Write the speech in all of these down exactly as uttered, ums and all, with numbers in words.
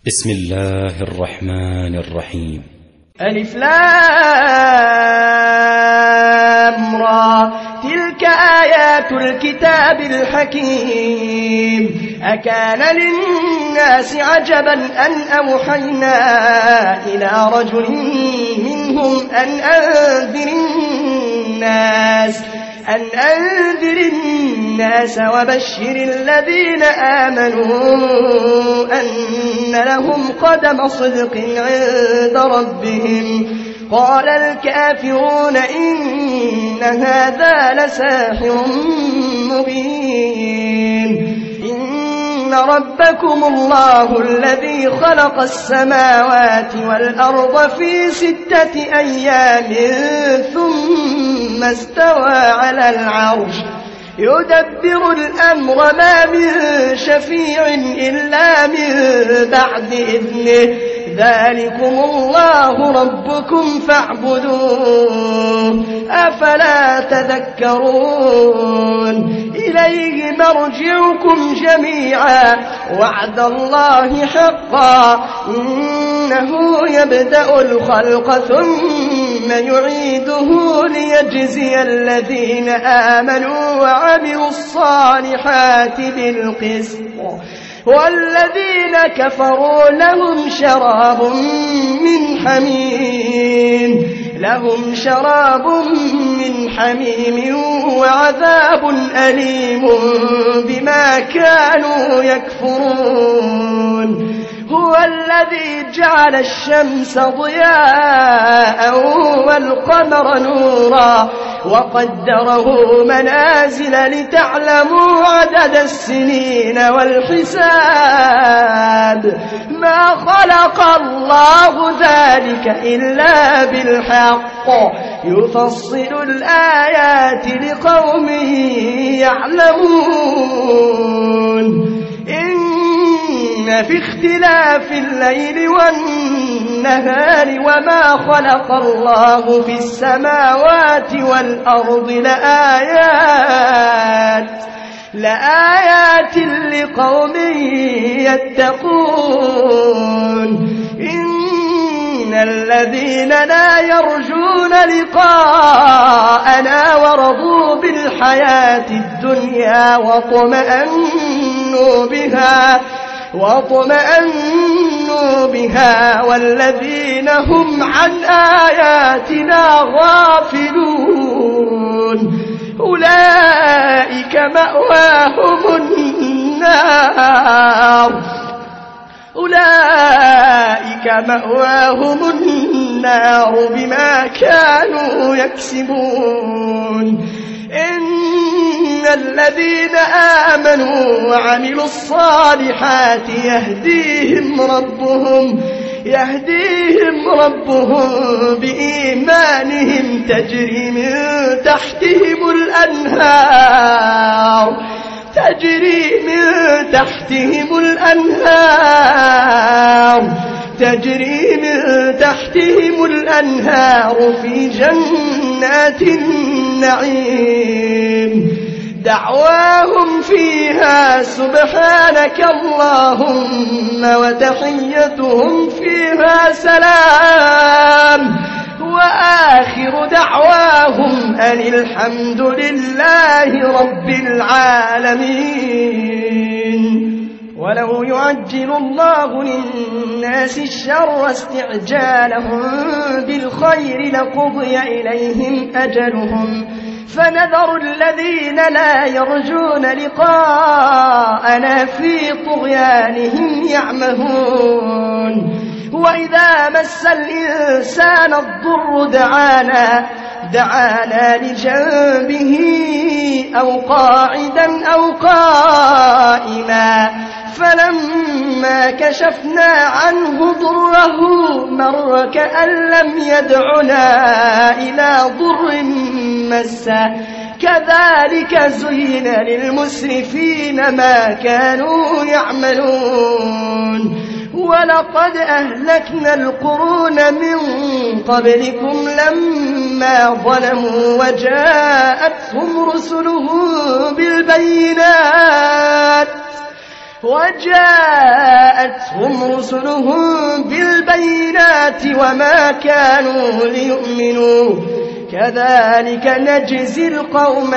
بسم الله الرحمن الرحيم. ألف لام را، تلك آيات الكتاب الحكيم. أكان للناس عجبا أن أوحينا إلى رجل منهم أن أنذر الناس أن أنذر الناس وبشر الذين آمنوا أن لهم قدم صدق عند ربهم. قال الكافرون إن هذا لساحر مبين. إن ربكم الله الذي خلق السماوات والأرض في ستة أيام ثم استوى على العرش يدبر الأمر ما من شفيع إلا من بعد إذنه. ذلكم الله ربكم فاعبدوه أفلا تذكرون. إليه مرجعكم جميعا وعد الله حقا إنه يبدأ الخلق ثم يعيده ليجزي الذين آمنوا وعملوا الصالحات بالقسط والذين كفروا لهم شراب من حميم لهم شراب من حميم وعذاب أليم بما كانوا يكفرون. هو الذي جعل الشمس ضياء والقمر نورا وقدره منازل لتعلموا عدد السنين والحساب. ما خلق الله ذلك إلا بالحق يفصل الآيات لقوم يعلمون. إن في اختلاف الليل والنهار وما خلق الله في السماوات والأرض لآيات لآيات لقوم يتقون. إن الذين لا يرجون لقاءنا ورضوا بالحياة الدنيا واطمأنوا بها واطمأنوا بها والذين هم عن آياتنا غافلون أولئك مأواهم النار أولئك مأواهم النار بما كانوا يكسبون. إن الذين آمنوا وعملوا الصالحات يهديهم ربهم يهديهم ربهم بإيمانهم تجري من تحتهم الأنهار تجري من تحتهم الأنهار تجري من تحتهم الأنهار في جنات النعيم. دعواهم فيها سبحانك اللهم وتحيتهم فيها سلام وآخر دعواهم أن الحمد لله رب العالمين. ولو يعجل الله للناس الشر استعجالهم بالخير لقضي إليهم أجلهم فنذر الذين لا يرجون لقاءنا في طغيانهم يعمهون. وإذا مس الإنسان الضر دعانا دعانا لجنبه أو قاعدا أو قائما فلما كشفنا عنه ضره مر كأن لم يدعنا إلى ضر مسه. كذلك زين للمسرفين ما كانوا يعملون. ولقد أهلكنا القرون من قبلكم لما ظلموا وجاءتهم رسلهم بالبينات وجاءتهم رسلهم بالبينات وما كانوا ليؤمنوا كذلك نجزي القوم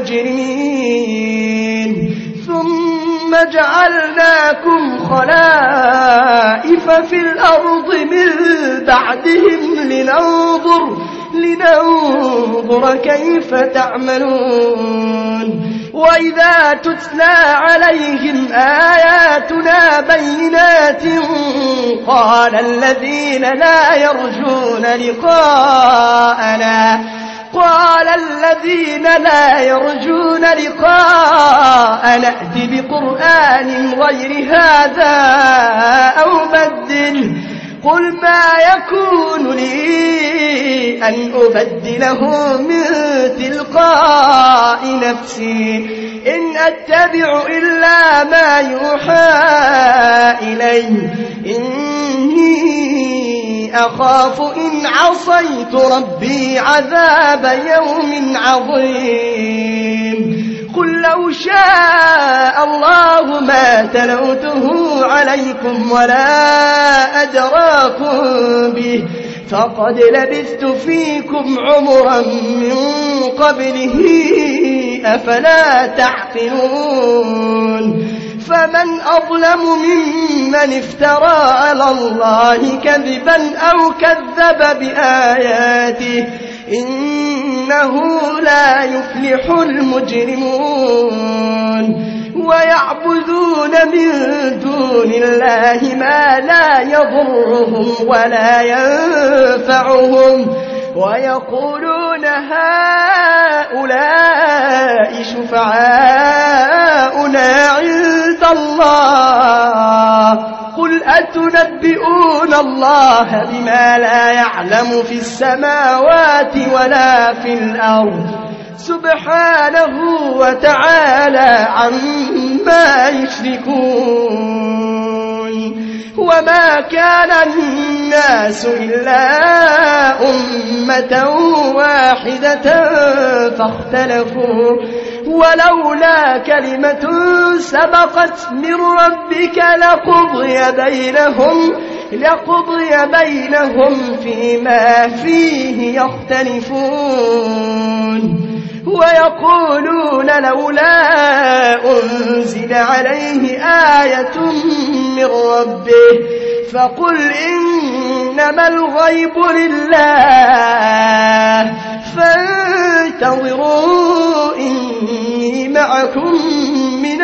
المجرمين ثم جعلناكم خلائف في الأرض من بعدهم لننظر, لننظر كيف تعملون وإذا تتلى عليهم آياتنا بينات قال الذين لا يرجون لقاءنا قال الذين لا يرجون لقاء نأت بقرآن غير هذا أو بدله قل ما يكون لي أن أبدله من تلقاء نفسي إن أتبع إلا ما يوحى إلي إني أخاف إن عصيت ربي عذاب يوم عظيم قل لو شاء الله ما تلوته عليكم ولا أدراكم به فقد لبثت فيكم عمرا من قبله أفلا تعقلون فمن أظلم ممن افترى على الله كذبا أو كذب بآياته إنه لا يفلح المجرمون ويعبدون من دون الله ما لا يضرهم ولا ينفعهم ويقولون هؤلاء شفعاؤنا عند الله قل أتنبئون الله بما لا يعلم في السماوات ولا في الأرض سبحانه وتعالى عما يشركون وما كان الناس إلا أمة واحدة فاختلفوا ولولا كلمة سبقت من ربك لقضي بينهم لقضي بينهم فيما فيه يختلفون ويقولون لولا أنزل عليه آية من ربه فقل إنما الغيب لله فانتظروا إني معكم من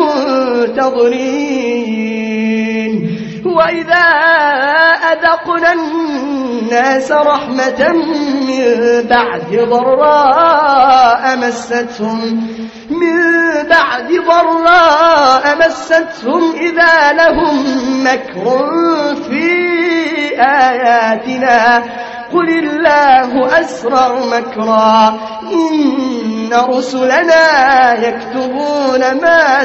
المنتظرين وإذا أذقنا الناس رحمة من بعد ضراء مستهم من بعد ضراء مستهم إذا لهم مكر في آياتنا قل الله أسرع مكرا إن رسلنا يكتبون ما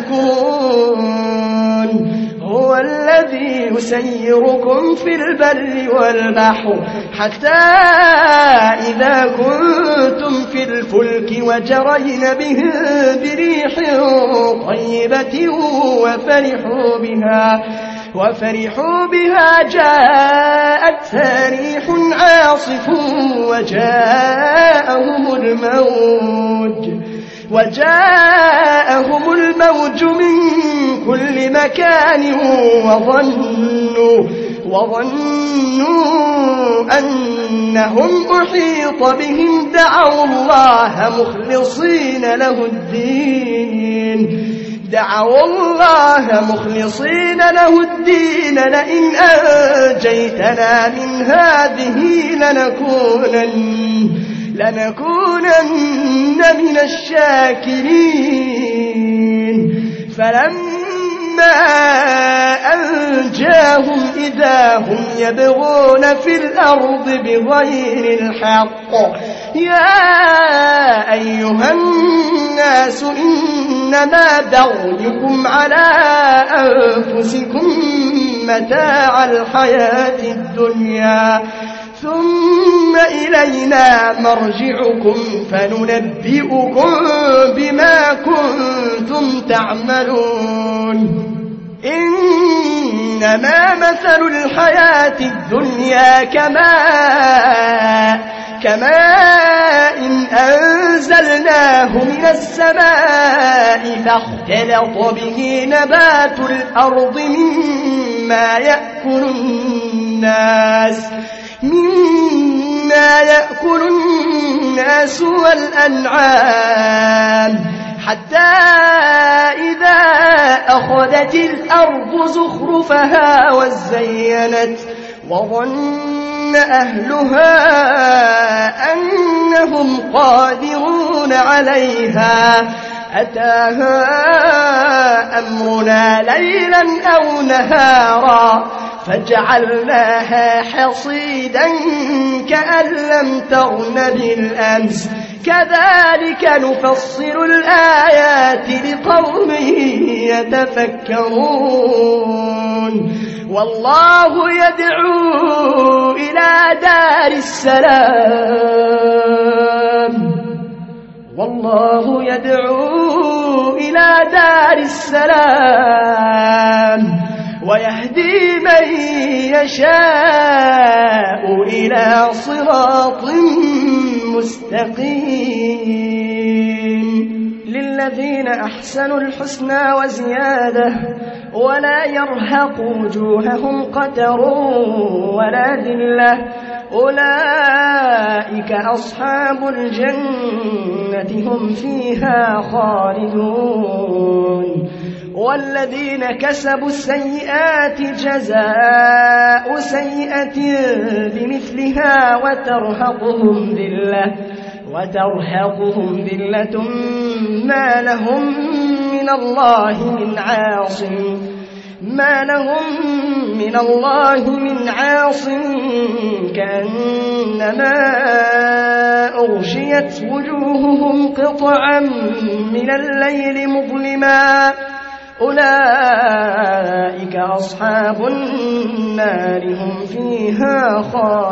تمكرون هو الذي يسيركم في البر والبحر حتى إذا كنتم في الفلك وجرين به بريح طيبة وفرحوا بها وفرحوا بها جاءتها ريح عاصف وجاءهم الموج وجاءهم الموج من كل مكان وظنوا وظنوا أنهم أحيط بهم دعوا الله مخلصين له الدين دعوا الله مخلصين له الدين لئن أنجيتنا من هذه لنكونن لنكونن من الشاكرين فلما أنجاهم إذا هم يبغون في الأرض بغير الحق يا أيها الناس إنما بغيكم على أنفسكم متاع الحياة الدنيا ثم إلينا مرجعكم فننبئكم بما كنتم تعملون إنما مثل الحياة الدنيا كماء كماء إن أنزلناه من السماء فاختلط به نبات الأرض مما يأكل الناس مما يأكل الناس والأنعام حتى إذا أخذت الأرض زخرفها وزينت وظن أهلها أنهم قادرون عليها أتاها أمرنا ليلا أو نهارا فجعلناها حصيدا كأن لم تغن بالأمس كذلك نفصل الآيات لقوم يتفكرون والله يدعو إلى دار السلام والله يدعو إلى دار السلام ويهدي من يشاء إلى صراط مستقيم للذين أحسنوا الحسنى وزيادة ولا يرهق وجوههم قتر ولا ذلة أولئك أصحاب الجنة هم فيها خالدون والذين كسبوا السيئات جزاء سيئة بمثلها وترهقهم ذلة وترهقهم ذلة ما لهم من الله من عاصم ما لهم من الله من عاصم كأنما أغشيت وجوههم قطعا من الليل مظلما أولئك أصحاب النار هم فيها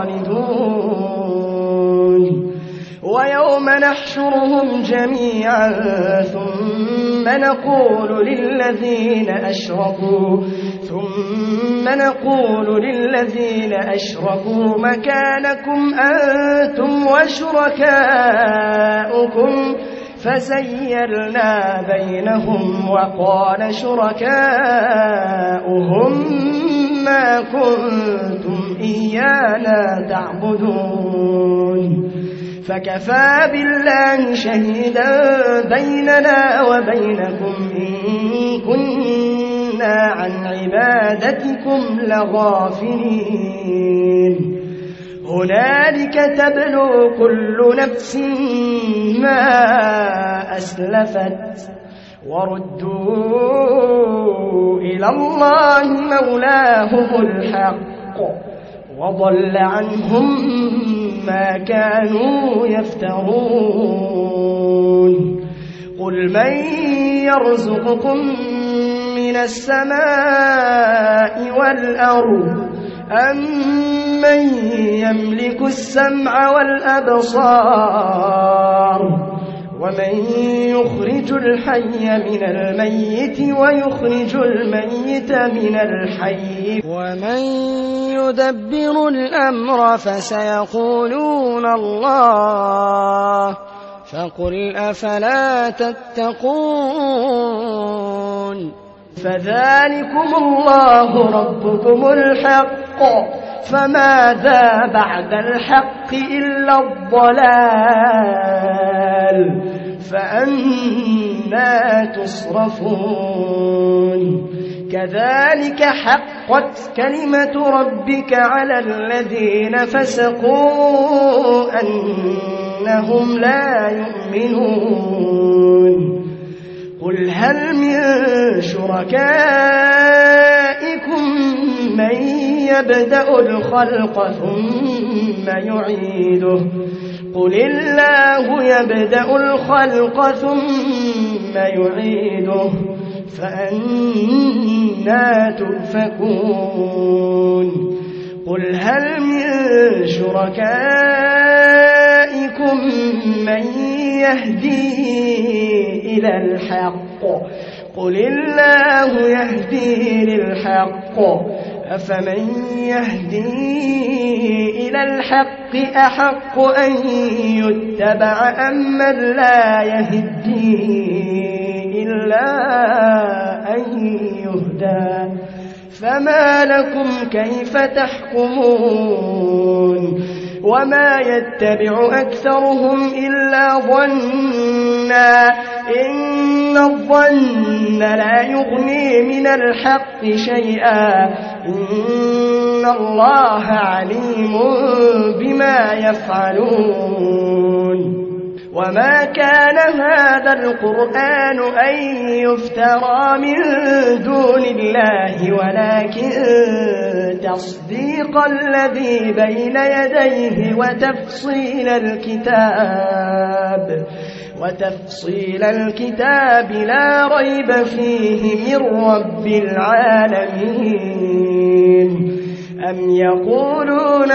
خالدون ويوم نحشرهم جميعا ثم نقول للذين أشركوا ثم نقول للذين أشركوا مكانكم أنتم وشركاؤكم فزيّلنا بينهم وقال شركاؤهم ما كنتم إيانا تعبدون فكفى بالله شهيدا بيننا وبينكم إن كنا عن عبادتكم لغافلين هنالك تبلو كل نفس ما أسلفت وردوا إلى الله مولاهم الحق وضل عنهم ما كانوا يفترون قل من يرزقكم من السماء والأرض أم من يملك السمع والأبصار ومن يخرج الحي من الميت ويخرج الميت من الحي ومن يدبر الأمر فسيقولون الله فقل أفلا تتقون فذلكم الله ربكم الحق فماذا بعد الحق إلا الضلال فأنى تصرفون كذلك حقت كلمة ربك على الذين فسقوا أنهم لا يؤمنون قل هل من شركائكم من يبدأ الخلق ثم يعيده قل الله يبدأ الخلق ثم يعيده فأنى تؤفكون قل هل من شركائكم من يهدي إلى الحق قل الله يهدي للحق أفمن يهدي إلى الحق أحق أن يتبع أم من لا يهدي إلا أن يهدى فما لكم كيف تحكمون وما يتبع أكثرهم إلا ظنا إن الظن لا يغني من الحق شيئا إن الله عليم بما يفعلون وما كان هذا القرآن أن يفترى من دون الله ولكن تصديق الذي بين يديه وتفصيل الكتاب وتفصيل الكتاب لا ريب فيه من رب العالمين أم يقولون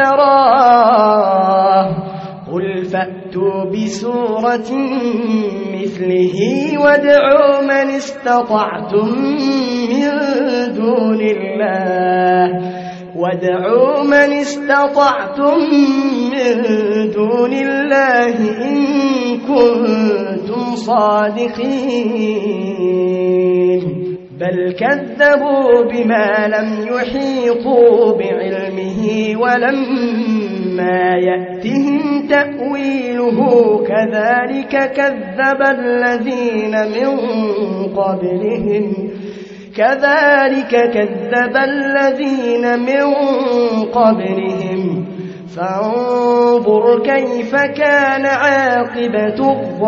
افتراه قل فأتوا بسورة مثله وادعوا من استطعتم من دون الله وادعوا من استطعتم من دون الله إن كنتم صادقين بل كذبوا بما لم يحيطوا بعلمه ولما يأتهم تأويله كذلك كذب الذين من قبلهم كذلك كذب الذين من قبلهم فانظر كيف كان عاقبة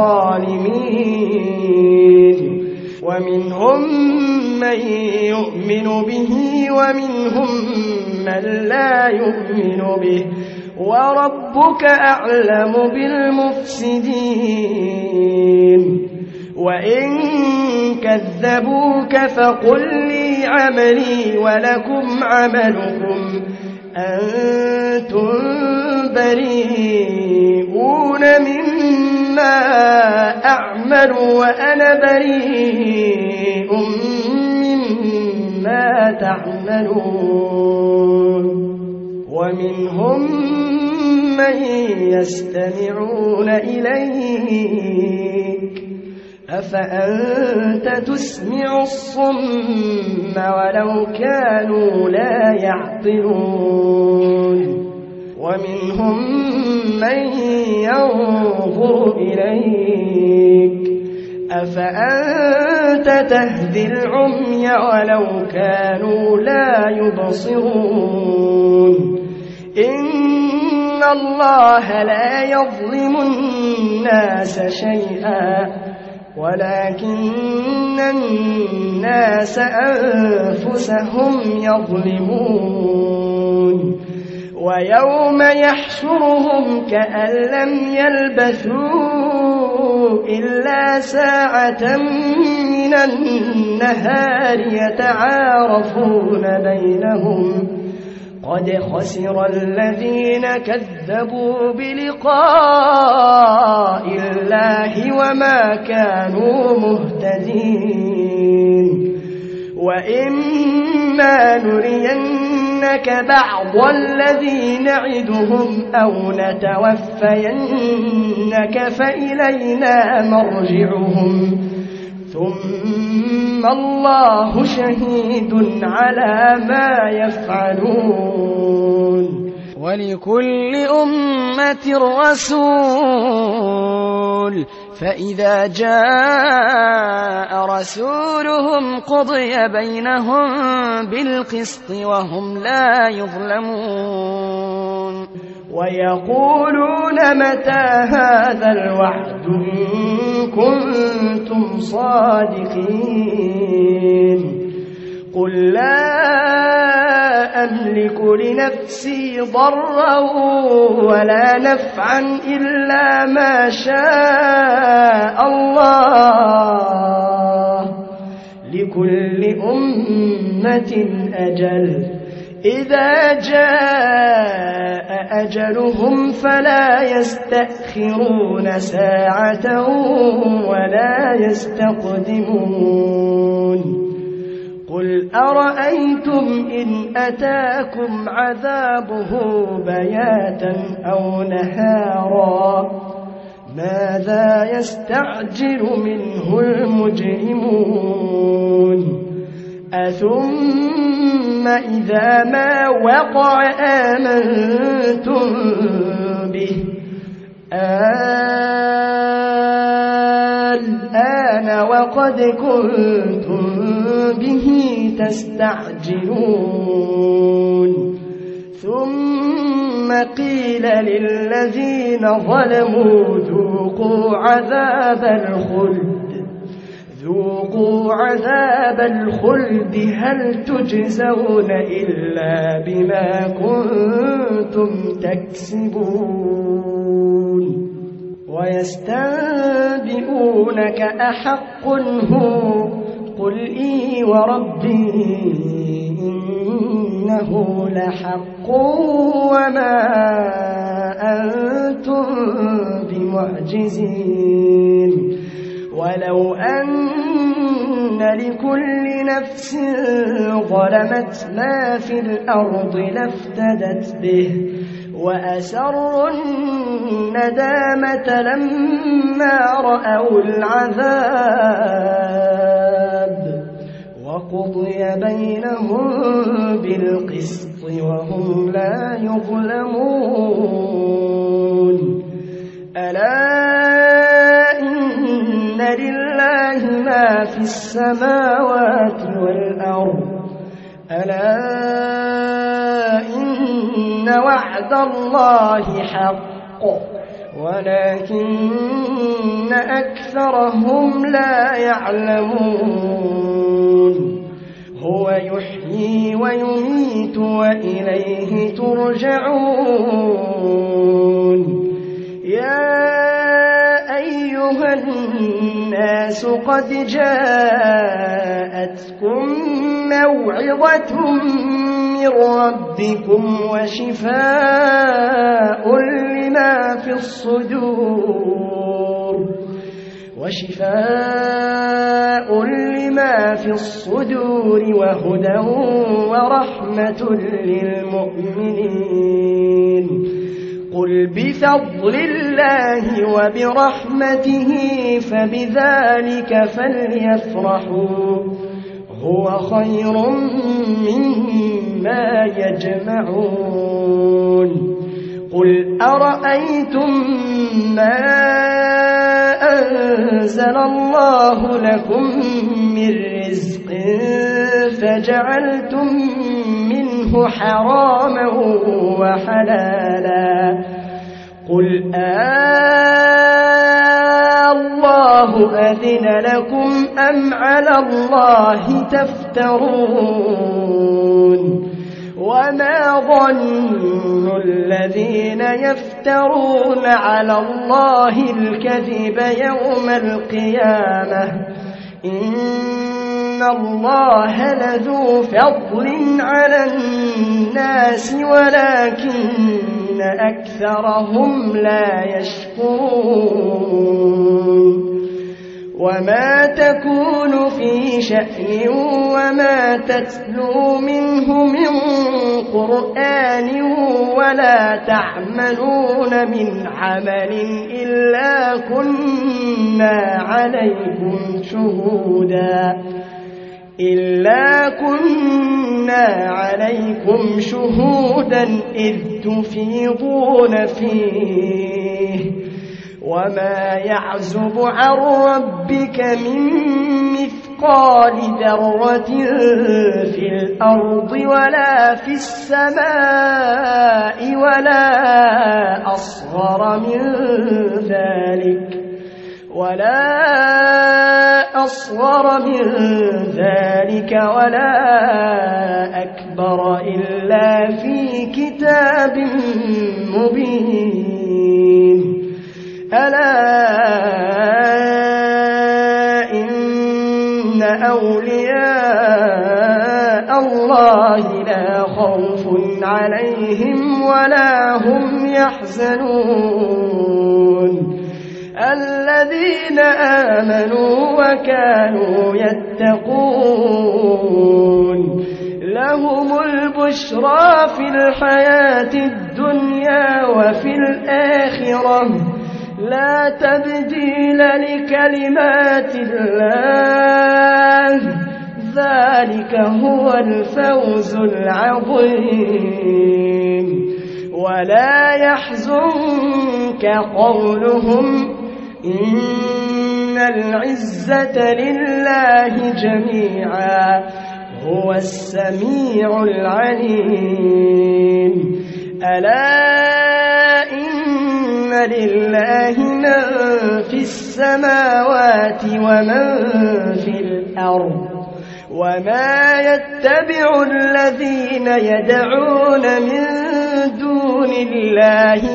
الظالمين ومنهم من يؤمن به ومنهم من لا يؤمن به وربك أعلم بالمفسدين وإن كذبوك فقل لي عملي ولكم عملكم أنتم بريئون مما أعمل وأنا بريء مما تعملون ومنهم من يستمعون إليك أفأنت تسمع الصم ولو كانوا لا يعقلون ومنهم من ينظر إليك أفأنت تهدي العمي ولو كانوا لا يبصرون إن الله لا يظلم الناس شيئا ولكن الناس أنفسهم يظلمون ويوم يحشرهم كأن لم يلبثوا إلا ساعة من النهار يتعارفون بينهم قد خسر الذين كذبوا بلقاء الله وما كانوا مهتدين وإما نرينك بعض الذي نعدهم أو نتوفينك فإلينا مرجعهم ثم الله شهيد على ما يفعلون ولكل أمة رسول فإذا جاء رسولهم قضي بينهم بالقسط وهم لا يظلمون ويقولون متى هذا الوعد إن كنتم صادقين قل لا أملك لنفسي ضرا ولا نفعا إلا ما شاء الله لكل أمة أجل إذا جاء أجلهم فلا يستأخرون ساعة ولا يستقدمون قل أرأيتم إن أتاكم عذابه بياتا أو نهارا ماذا يستعجل منه المجرمون أثم إذا ما وقع آمنتم به الآن وقد كنتم به تستعجلون ثم قيل للذين ظلموا ذوقوا عذاب الخلد ذوقوا عذاب الخلد هل تجزون إلا بما كنتم تكسبون ويستنبئونك أحق هو قل إي وربي إنه لحق وما أنتم بمعجزين ولو أن لكل نفس ظلمت ما في الأرض لافتدت به وأسروا الندامة لما رأوا العذاب وقضي بينهم بالقسط وهم لا يظلمون ألا إن لله ما في السماوات والأرض ألا إن وعد الله حق ولكن أكثرهم لا يعلمون هو يحيي ويميت وإليه ترجعون يا أيها الناس قد جاءتكم موعظة من ربكم وشفاء لما في الصدور وشفاء لما في الصدور وهدى ورحمة للمؤمنين قل بفضل الله وبرحمته فبذلك فليفرحوا هو خير مما يجمعون قل أرأيتم ما أنزل الله لكم من رزق فجعلتم منه حراما وحلالا قل الله أذن لكم أم على الله تفترون وما ظن الذين يفترون على الله الكذب يوم القيامة إن الله لذو فضل على الناس ولكن أكثرهم لا يشكرون وما تكون في شأن وما تتلو منه من قرآن ولا تعملون من عمل إلا كنا عليكم شهودا إلا كنا عليكم شهودا إذ تفيضون فيه وما يعزب عن ربك من مثقال ذرة في الأرض ولا في السماء ولا أصغر من ذلك ولا أصغر من ذلك ولا أكبر إلا في كتاب مبين ألا إن أولياء الله لا خوف عليهم ولا هم يحزنون الذين آمنوا وكانوا يتقون لهم البشرى في الحياة الدنيا وفي الآخرة لا تبديل لكلمات الله ذلك هو الفوز العظيم ولا يحزنك قولهم إن العزة لله جميعا هو السميع العليم ألا إن لله من في السماوات ومن في الأرض وما يتبع الذين يدعون من دون الله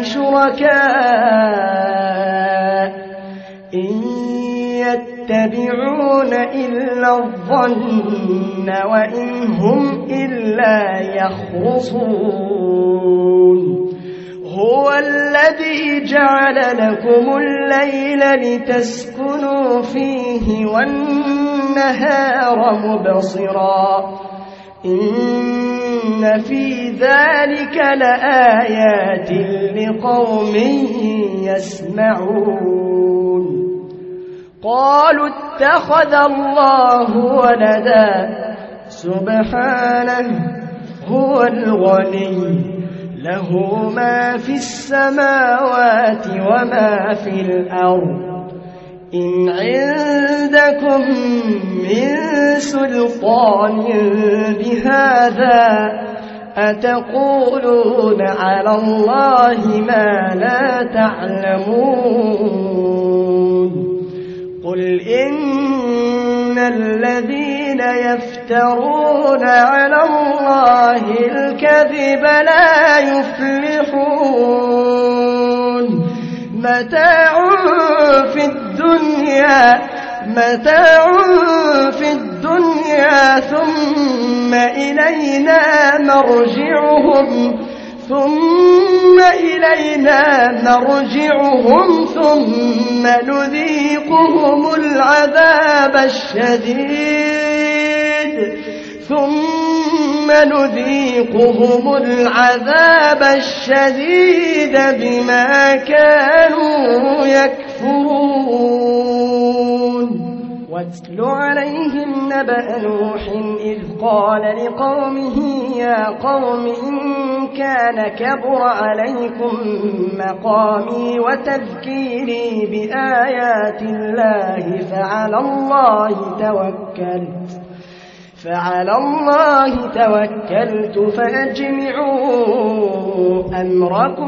شركاء إن يتبعون إلا الظن وإن هم إلا يخرصون هو الذي جعل لكم الليل لتسكنوا فيه والنهار مبصرا إن في ذلك لآيات لقوم يسمعون قالوا اتخذ الله ولدا سبحانه هو الغني له ما في السماوات وما في الأرض إن عندكم من سلطان بهذا أتقولون على الله ما لا تعلمون قل إن الذين يفترون على الله الكذب لا يفلحون متاع في الدنيا متاع في الدنيا ثم إلينا مرجعهم ثم إلينا مرجعهم ثم نذيقهم العذاب الشديد ثم نذيقهم العذاب الشديد بما كانوا يكفرون واتل عليهم نبأ نوح إذ قال لقومه يا قوم إن كان كبر عليكم مقامي وتذكيري بآيات الله فعلى الله توكلت فعلى الله توكلت فأجمعوا أمركم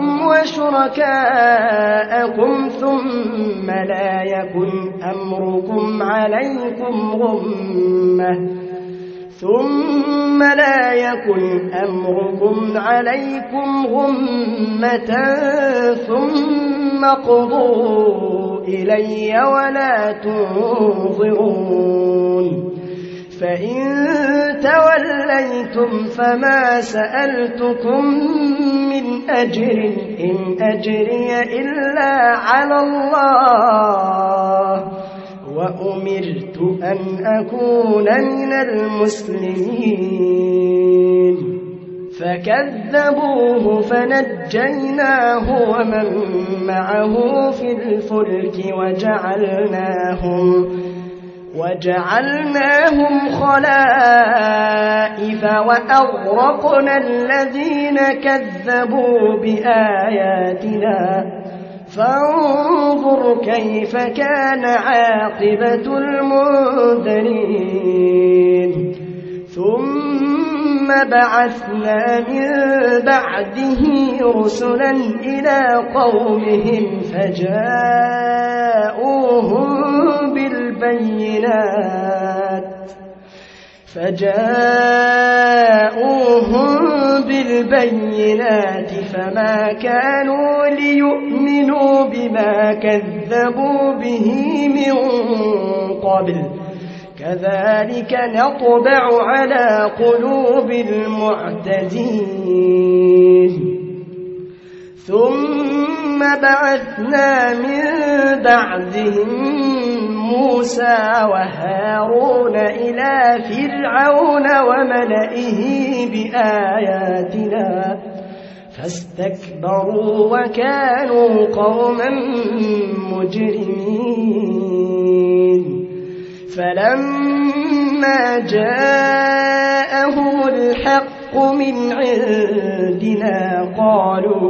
وشركاءكم ثم لا يكن أمركم عليكم غمة ثم لا يكن أمركم عليكم غمة ثم قضوا إلي ولا تنظرون فإن توليتم فما سألتكم من أجر إن أجري إلا على الله وأمرت أن أكون من المسلمين فكذبوه فنجيناه ومن معه في الفلك وجعلناهم وجعلناهم خلائف وأغرقنا الذين كذبوا بآياتنا فانظر كيف كان عاقبة المنذرين ثم بعثنا من بعده رسلا إلى قومهم فجاءوهم بالبينات فجاءوهم بالبينات فما كانوا ليؤمنوا بما كذبوا به من قبل كذلك نطبع على قلوب المعتدين ثم بعثنا من بعدهم موسى وهارون إلى فرعون وملئه بآياتنا فاستكبروا وكانوا قوما مجرمين فلما جاءهم الحق من عندنا قالوا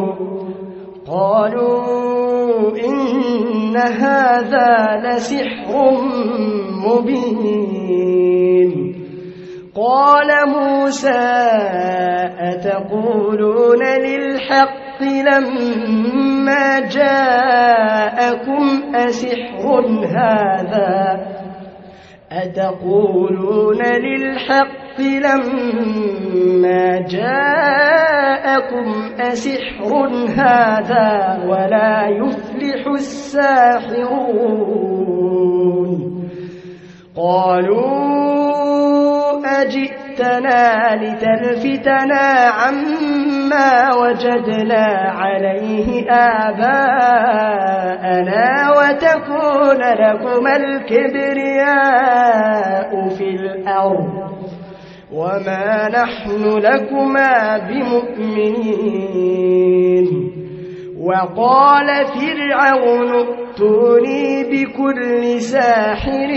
قالوا إن هذا لسحر مبين قال موسى أتقولون للحق لما جاءكم أسحر هذا أتقولون للحق لما جاءكم أسحر هذا ولا يفلح الساحرون قالوا أجئتنا لتلفتنا عما وجدنا عليه آباءنا وتكون لكما الكبرياء في الأرض وما نحن لكما بمؤمنين وقال فرعون ائتوني بكل ساحر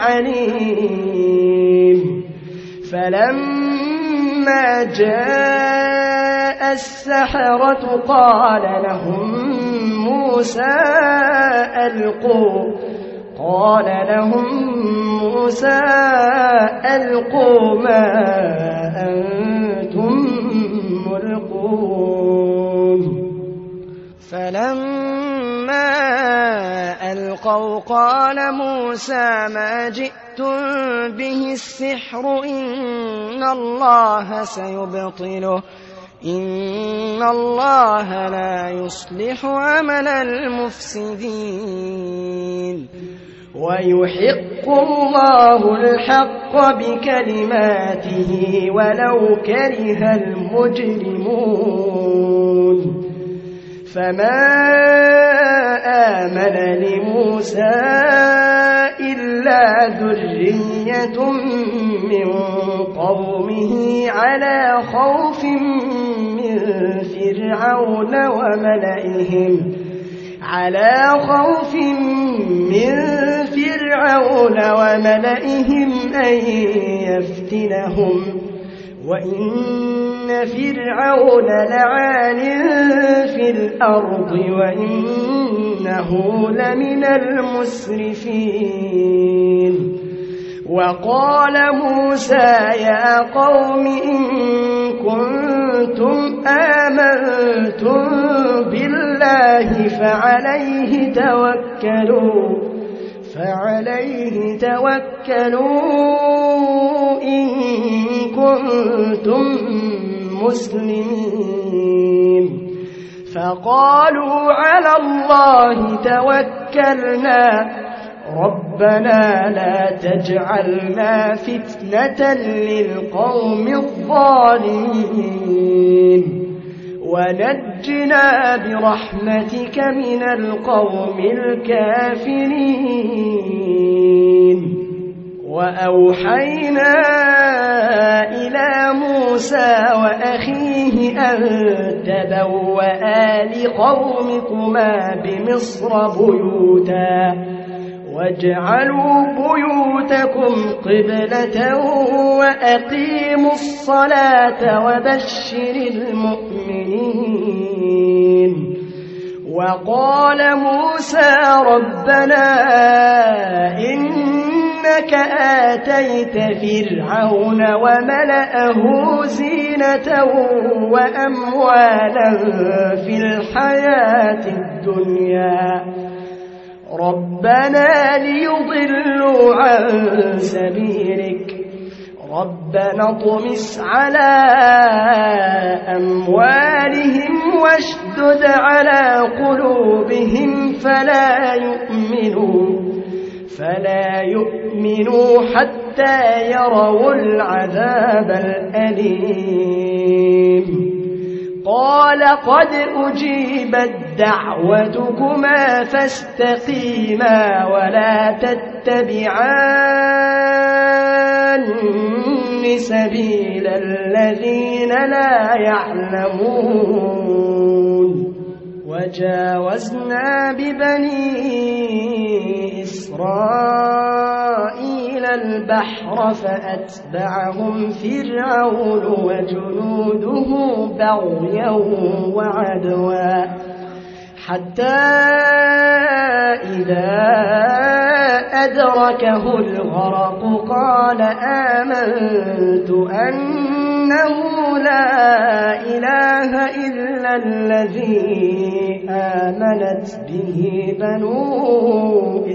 عليم فلما جاء السحرة قال لهم موسى ألقوا قال لهم موسى ألقوا ما أنتم ملقون فلما ألقوا قال موسى ما جئتم به السحر إن الله سيبطله إن الله لا يصلح عمل المفسدين ويحق الله الحق بكلماته ولو كره المجرمون فما آمن لموسى إلا ذرية من قومه على خوف من فرعون وملئهم على خوف من فرعون وملئهم أن يفتنهم وإن فرعون لعال في الأرض وإنه لمن المسرفين وقال موسى يا قوم إن كنتم آمنتم بالله فعليه توكلوا فعليه توكلوا إن كنتم مسلمين فقالوا على الله توكلنا ربنا لا تجعلنا فتنة للقوم الظالمين ونجنا برحمتك من القوم الكافرين وأوحينا إلى موسى وأخيه أن تبوأ لقومكما بمصر بيوتا واجعلوا بيوتكم قبلة وأقيموا الصلاة وبشر المؤمنين وقال موسى ربنا إنك آتيت فرعون وملأه زينة وأموالا في الحياة الدنيا ربنا ليضلوا عن سبيلك ربنا اطمس على أموالهم واشدد على قلوبهم فلا يؤمنوا فلا يؤمنوا حتى حتى يروا العذاب الأليم قال قد أجيبت دعوتكما فاستقيما ولا تتبعان سبيل الذين لا يعلمون وجاوزنا ببني إسرائيل البحر فأتبعهم فرعون وجنوده بغيا وعدوا حتى إذا أدركه الغرق قال آمنت أنه لا إله إلا الذي آمنت به بنو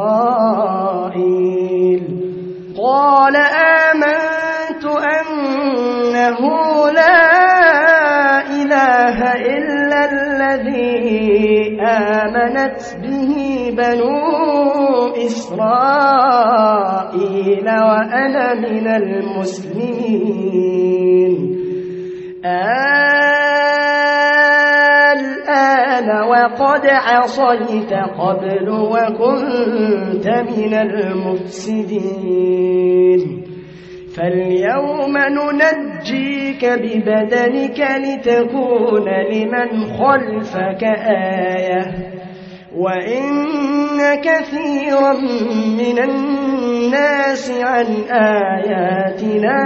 إسرائيل قال آمنت أنه لا إله إلا الذي آمنت به بنو إسرائيل وأنا من المسلمين الآن وقد عصيت قبل وكنت من المفسدين فاليوم ننجيك ببدنك لتكون لمن خلفك آية وإن كثيرا من الناس عن آياتنا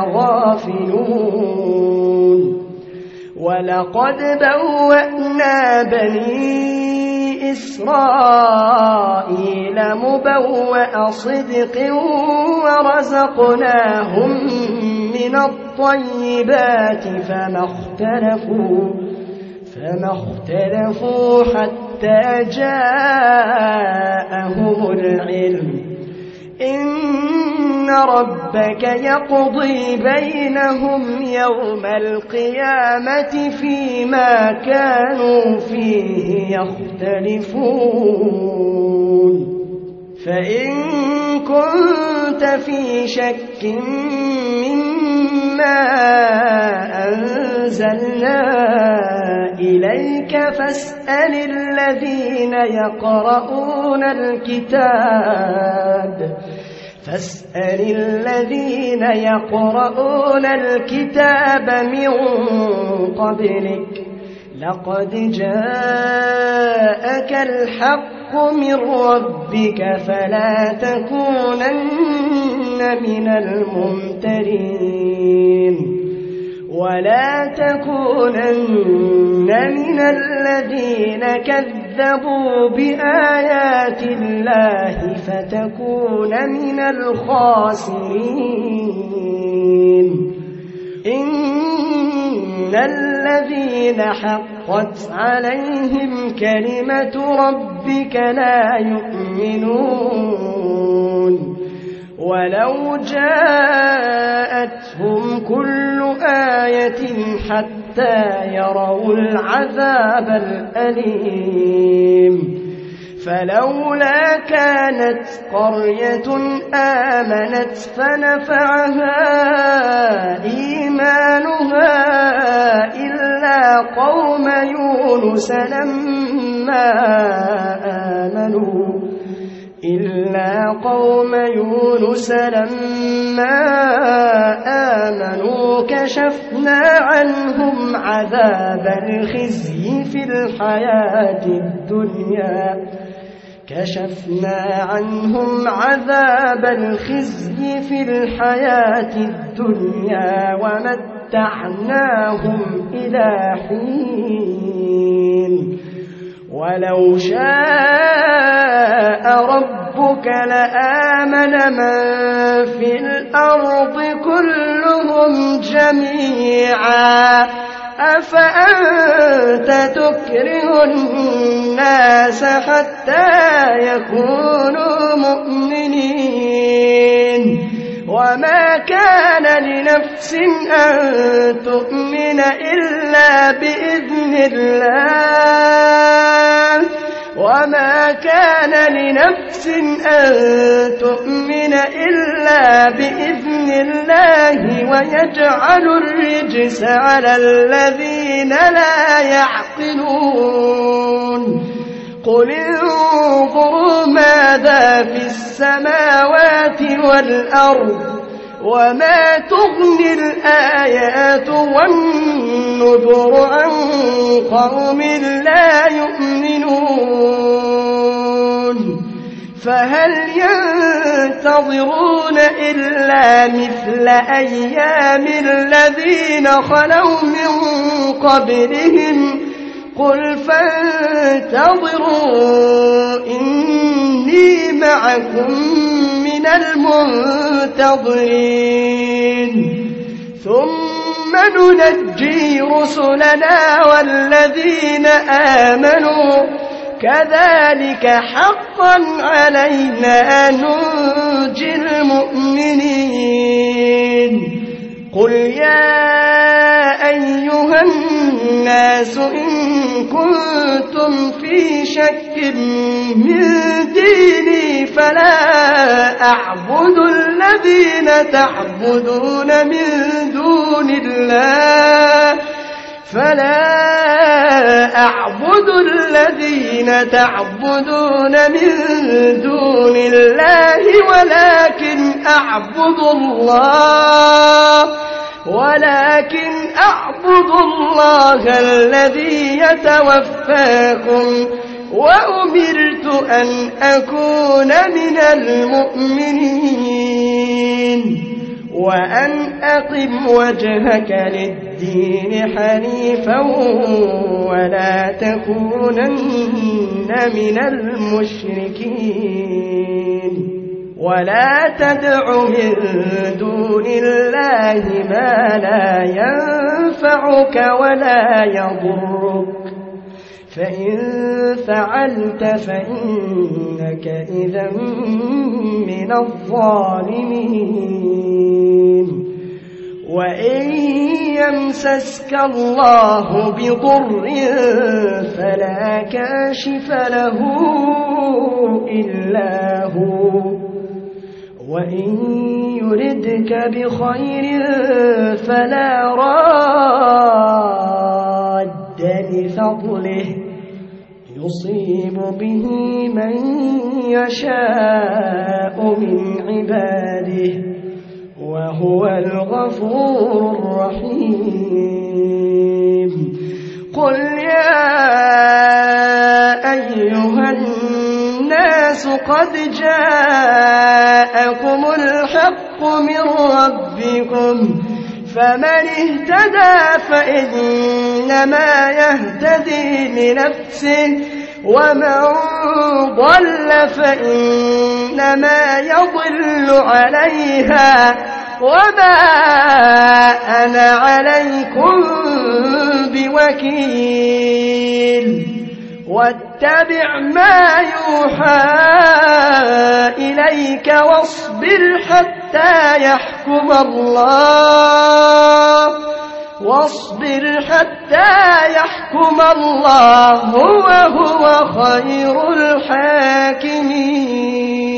لغافلون ولقد بوأنا بني إسرائيل مبوأ صدق ورزقناهم من الطيبات فما اختلفوا فما اختلفوا حتى جاءهم العلم إن ربك يقضي بينهم يوم القيامة فيما كانوا فيه يختلفون فإن كنت في شك مما أنزلنا إليك فاسأل الذين يقرؤون الكتاب فاسأل الذين يقرؤون الكتاب من قبلك لقد جاءك الحق من ربك فلا تكونن من الممترين ولا تكونن من الذين كذبوا بآيات الله فتكون من الخاسرين إن الذين حقت عليهم كلمة ربك لا يؤمنون ولو جاءتهم كل آية حتى يروا العذاب الأليم فلولا كانت قرية آمنت فنفعها إيمانها إلا قوم يونس لما آمنوا إلا قوم يونس لما آمنوا كشفنا عنهم عذاب الخزي في الحياة الدنيا كشفنا عنهم عذاب الخزي في الحياة الدنيا ومتعناهم إلى حين ولو شاء ربك لآمن من في الأرض كلهم جميعا أفأنت تكره الناس حتى يكونوا مؤمنين وما كان لنفس أن تؤمن إلا بإذن الله وما كان لنفس نفس أن تؤمن إلا بإذن الله ويجعل الرجس على الذين لا يعقلون قل انظروا ماذا في السماوات والأرض وما تغني الآيات والنذر عن قوم لا يؤمنون فهل ينتظرون إلا مثل أيام الذين خلوا من قبلهم قل فانتظروا إني معكم من المنتظرين ثم ننجي رسلنا والذين آمنوا كذلك حقا علينا ننجي المؤمنين قل يا أيها الناس إن كنتم في شك من ديني فلا أعبد الذين تعبدون من دون الله فلا أعبد الذين تعبدون من دون الله ولكن أعبد الله ولكن أعبد الله الذي يتوفاكم وأمرت أن أكون من المؤمنين وأن أقم وجهك للدين حنيفا ولا تكونن من المشركين ولا تدع من دون الله ما لا ينفعك ولا يضرك فإن فعلت فإنك إذا من الظالمين وإن يمسسك الله بضر فلا كاشف له إلا هو وإن يردك بخير فلا راد لفضله يصيب به من يشاء من عباده وهو الغفور الرحيم قل يا أيها الناس قد جاءكم الحق من ربكم فمن اهتدى فإنما يهتدي لنفسه ومن ضل فإنما يضل عليها وما أنا عليكم بوكيل واتبع ما يوحى إليك واصبر حتى يحكم الله واصبر حتى يحكم الله وهو خير الحاكمين